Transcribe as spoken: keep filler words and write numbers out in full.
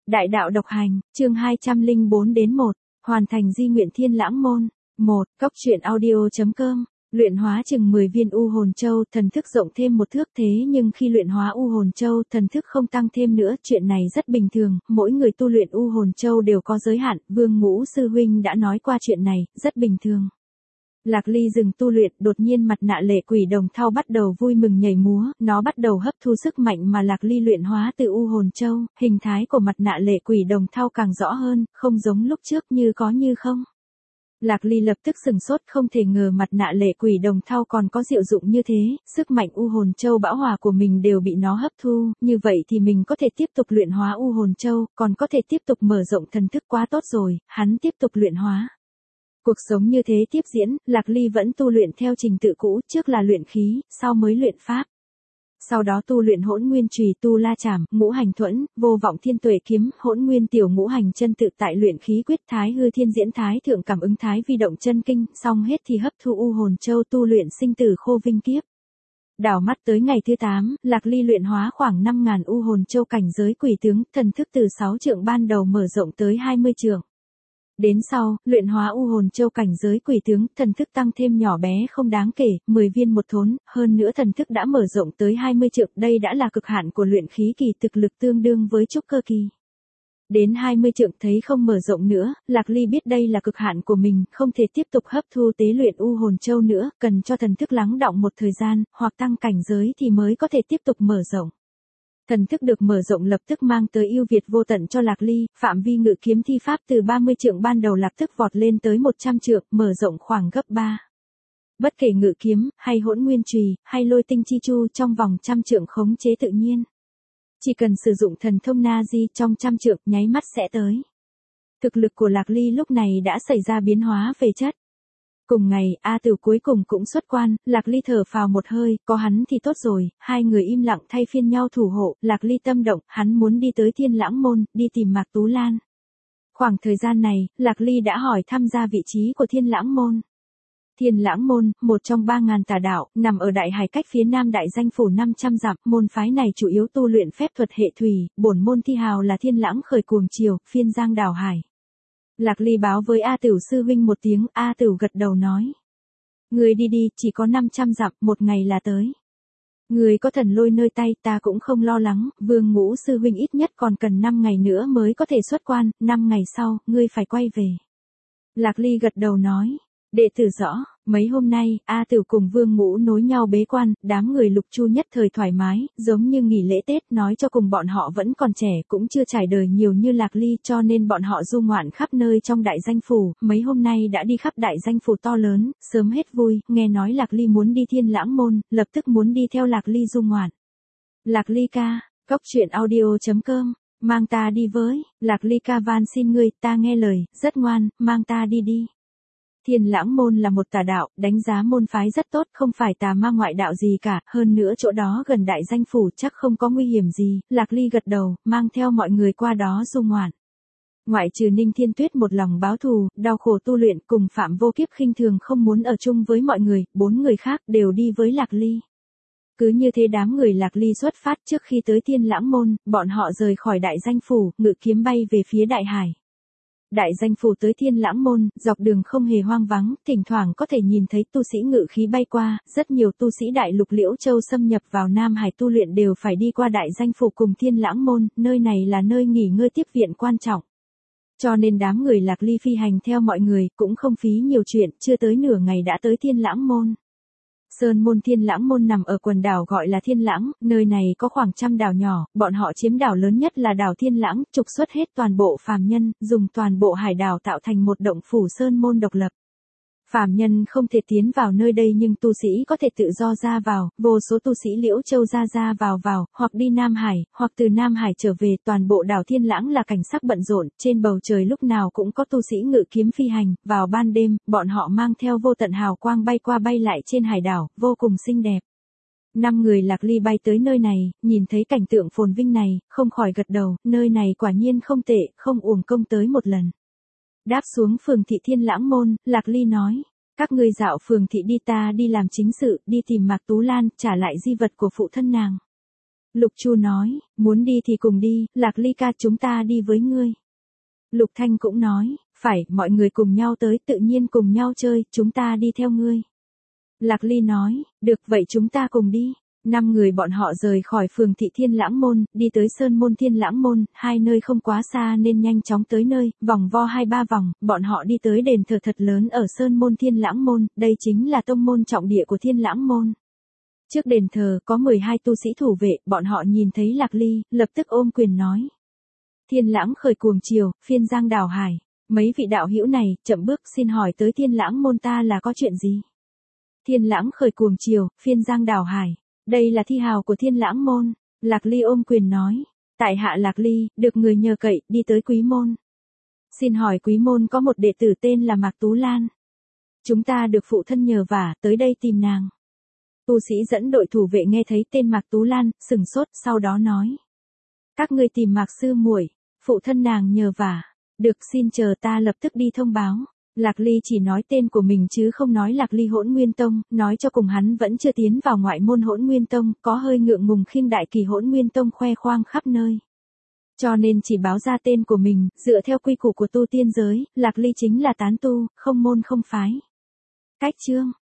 Đại đạo độc hành, chương hai trăm lẻ bốn đến một, hoàn thành di nguyện Thiên Lãng môn. một. Cốc truyện audio.com. Luyện hóa chừng mười viên u hồn châu, thần thức rộng thêm một thước, thế nhưng khi luyện hóa u hồn châu, thần thức không tăng thêm nữa, chuyện này rất bình thường, mỗi người tu luyện u hồn châu đều có giới hạn, Vương Ngũ sư huynh đã nói qua chuyện này, rất bình thường. Lạc Ly dừng tu luyện, đột nhiên mặt nạ lệ quỷ đồng thau bắt đầu vui mừng nhảy múa, nó bắt đầu hấp thu sức mạnh mà Lạc Ly luyện hóa từ u hồn châu, hình thái của mặt nạ lệ quỷ đồng thau càng rõ hơn, không giống lúc trước như có như không. Lạc Ly lập tức sừng sốt, không thể ngờ mặt nạ lệ quỷ đồng thau còn có diệu dụng như thế, sức mạnh u hồn châu bão hòa của mình đều bị nó hấp thu, như vậy thì mình có thể tiếp tục luyện hóa u hồn châu, còn có thể tiếp tục mở rộng thần thức, quá tốt rồi, hắn tiếp tục luyện hóa. Cuộc sống như thế tiếp diễn, Lạc Ly vẫn tu luyện theo trình tự cũ, trước là luyện khí, sau mới luyện pháp. Sau đó tu luyện hỗn nguyên chùy, tu la chảm, ngũ hành thuẫn, vô vọng thiên tuệ kiếm, hỗn nguyên tiểu ngũ hành chân tự tại, luyện khí quyết, thái hư thiên diễn, thái thượng cảm ứng, thái vi động chân kinh, xong hết thì hấp thu u hồn châu, tu luyện sinh tử khô vinh kiếp. Đảo mắt tới ngày thứ tám, Lạc Ly luyện hóa khoảng năm nghìn u hồn châu, cảnh giới quỷ tướng, thần thức từ sáu trượng ban đầu mở rộng tới hai mươi trượng. Đến sau, luyện hóa u hồn châu cảnh giới quỷ tướng, thần thức tăng thêm nhỏ bé không đáng kể, mười viên một thốn, hơn nữa thần thức đã mở rộng tới hai mươi trượng, đây đã là cực hạn của luyện khí kỳ, thực lực tương đương với trúc cơ kỳ. Đến hai mươi trượng thấy không mở rộng nữa, Lạc Ly biết đây là cực hạn của mình, không thể tiếp tục hấp thu tế luyện u hồn châu nữa, cần cho thần thức lắng đọng một thời gian, hoặc tăng cảnh giới thì mới có thể tiếp tục mở rộng. Thần thức được mở rộng lập tức mang tới ưu việt vô tận cho Lạc Ly, phạm vi ngự kiếm thi pháp từ ba mươi trượng ban đầu lập tức vọt lên tới một trăm trượng, mở rộng khoảng gấp ba. Bất kể ngự kiếm, hay hỗn nguyên chùy, hay lôi tinh chi chu, trong vòng trăm trượng khống chế tự nhiên. Chỉ cần sử dụng thần thông na di, trong trăm trượng, nháy mắt sẽ tới. Thực lực của Lạc Ly lúc này đã xảy ra biến hóa về chất. Cùng ngày, A Tửu cuối cùng cũng xuất quan, Lạc Ly thở phào một hơi, có hắn thì tốt rồi, hai người im lặng thay phiên nhau thủ hộ, Lạc Ly tâm động, hắn muốn đi tới Thiên Lãng môn, đi tìm Mạc Tú Lan. Khoảng thời gian này, Lạc Ly đã hỏi thăm ra vị trí của Thiên Lãng môn. Thiên Lãng môn, một trong ba ngàn tà đạo, nằm ở Đại Hải cách phía nam Đại Danh phủ năm trăm dặm, môn phái này chủ yếu tu luyện phép thuật hệ thủy, bổn môn thi hào là Thiên Lãng khởi cuồng triều, phiên giang đảo hải. Lạc Ly báo với A Tửu sư huynh một tiếng, A Tửu gật đầu nói. Người đi đi, chỉ có năm trăm dặm, một ngày là tới. Người có thần lôi nơi tay, ta cũng không lo lắng, Vương Ngũ sư huynh ít nhất còn cần năm ngày nữa mới có thể xuất quan, năm ngày sau, ngươi phải quay về. Lạc Ly gật đầu nói. Đệ tử rõ, mấy hôm nay, A Tửu cùng Vương Ngũ nối nhau bế quan, đám người Lục Chu nhất thời thoải mái, giống như nghỉ lễ Tết, nói cho cùng bọn họ vẫn còn trẻ, cũng chưa trải đời nhiều như Lạc Ly, cho nên bọn họ du ngoạn khắp nơi trong Đại Danh phủ, mấy hôm nay đã đi khắp Đại Danh phủ to lớn, sớm hết vui, nghe nói Lạc Ly muốn đi Thiên Lãng môn, lập tức muốn đi theo Lạc Ly du ngoạn. Lạc Ly ca, cốc truyện audio.com, mang ta đi với, Lạc Ly ca van xin ngươi, ta nghe lời, rất ngoan, mang ta đi đi. Thiên Lãng môn là một tà đạo, đánh giá môn phái rất tốt, không phải tà ma ngoại đạo gì cả, hơn nữa chỗ đó gần Đại Danh phủ chắc không có nguy hiểm gì, Lạc Ly gật đầu, mang theo mọi người qua đó du ngoạn. Ngoại trừ Ninh Thiên Tuyết một lòng báo thù, đau khổ tu luyện, cùng Phạm Vô Kiếp khinh thường không muốn ở chung với mọi người, bốn người khác đều đi với Lạc Ly. Cứ như thế đám người Lạc Ly xuất phát, trước khi tới Thiên Lãng môn, bọn họ rời khỏi Đại Danh phủ, ngự kiếm bay về phía Đại Hải. Đại Danh phủ tới Thiên Lãng môn, dọc đường không hề hoang vắng, thỉnh thoảng có thể nhìn thấy tu sĩ ngự khí bay qua, rất nhiều tu sĩ Đại Lục Liễu Châu xâm nhập vào Nam Hải tu luyện đều phải đi qua Đại Danh phủ cùng Thiên Lãng môn, nơi này là nơi nghỉ ngơi tiếp viện quan trọng. Cho nên đám người Lạc Ly phi hành theo mọi người, cũng không phí nhiều chuyện, chưa tới nửa ngày đã tới Thiên Lãng môn. Sơn môn Thiên Lãng môn nằm ở quần đảo gọi là Thiên Lãng, nơi này có khoảng trăm đảo nhỏ, bọn họ chiếm đảo lớn nhất là đảo Thiên Lãng, trục xuất hết toàn bộ phàm nhân, dùng toàn bộ hải đảo tạo thành một động phủ sơn môn độc lập. Phàm nhân không thể tiến vào nơi đây nhưng tu sĩ có thể tự do ra vào, vô số tu sĩ Liễu Châu ra ra vào vào, hoặc đi Nam Hải, hoặc từ Nam Hải trở về, toàn bộ đảo Thiên Lãng là cảnh sắc bận rộn, trên bầu trời lúc nào cũng có tu sĩ ngự kiếm phi hành, vào ban đêm, bọn họ mang theo vô tận hào quang bay qua bay lại trên hải đảo, vô cùng xinh đẹp. Năm người Lạc Ly bay tới nơi này, nhìn thấy cảnh tượng phồn vinh này, không khỏi gật đầu, nơi này quả nhiên không tệ, không uổng công tới một lần. Đáp xuống phường thị Thiên Lãng môn, Lạc Ly nói, các ngươi dạo phường thị đi, ta đi làm chính sự, đi tìm Mạc Tú Lan, trả lại di vật của phụ thân nàng. Lục Chu nói, muốn đi thì cùng đi, Lạc Ly ca chúng ta đi với ngươi. Lục Thanh cũng nói, phải, mọi người cùng nhau tới, tự nhiên cùng nhau chơi, chúng ta đi theo ngươi. Lạc Ly nói, được vậy chúng ta cùng đi. Năm người bọn họ rời khỏi phường thị Thiên Lãng Môn, đi tới Sơn Môn Thiên Lãng Môn, hai nơi không quá xa nên nhanh chóng tới nơi, vòng vo hai ba vòng, bọn họ đi tới đền thờ thật lớn ở Sơn Môn Thiên Lãng Môn, đây chính là tông môn trọng địa của Thiên Lãng Môn. Trước đền thờ có mười hai tu sĩ thủ vệ, bọn họ nhìn thấy Lạc Ly, lập tức ôm quyền nói. Thiên Lãng khởi cuồng triều, phiên giang đảo hải, mấy vị đạo hữu này, chậm bước xin hỏi tới Thiên Lãng Môn ta là có chuyện gì? Thiên Lãng khởi cuồng triều, phiên giang đảo hải. Đây là thi hào của Thiên Lãng Môn. Lạc Ly ôm quyền nói. Tại hạ Lạc Ly, được người nhờ cậy, đi tới Quý Môn. Xin hỏi Quý Môn có một đệ tử tên là Mạc Tú Lan. Chúng ta được phụ thân nhờ vả, tới đây tìm nàng. Tu sĩ dẫn đội thủ vệ nghe thấy tên Mạc Tú Lan, sừng sốt, sau đó nói. Các ngươi tìm Mạc sư muội, phụ thân nàng nhờ vả. Được xin chờ ta lập tức đi thông báo. Lạc Ly chỉ nói tên của mình chứ không nói Lạc Ly Hỗn Nguyên Tông, nói cho cùng hắn vẫn chưa tiến vào ngoại môn Hỗn Nguyên Tông, có hơi ngượng ngùng khinh đại kỳ Hỗn Nguyên Tông khoe khoang khắp nơi. Cho nên chỉ báo ra tên của mình, dựa theo quy củ của tu tiên giới, Lạc Ly chính là tán tu, không môn không phái. Cách chương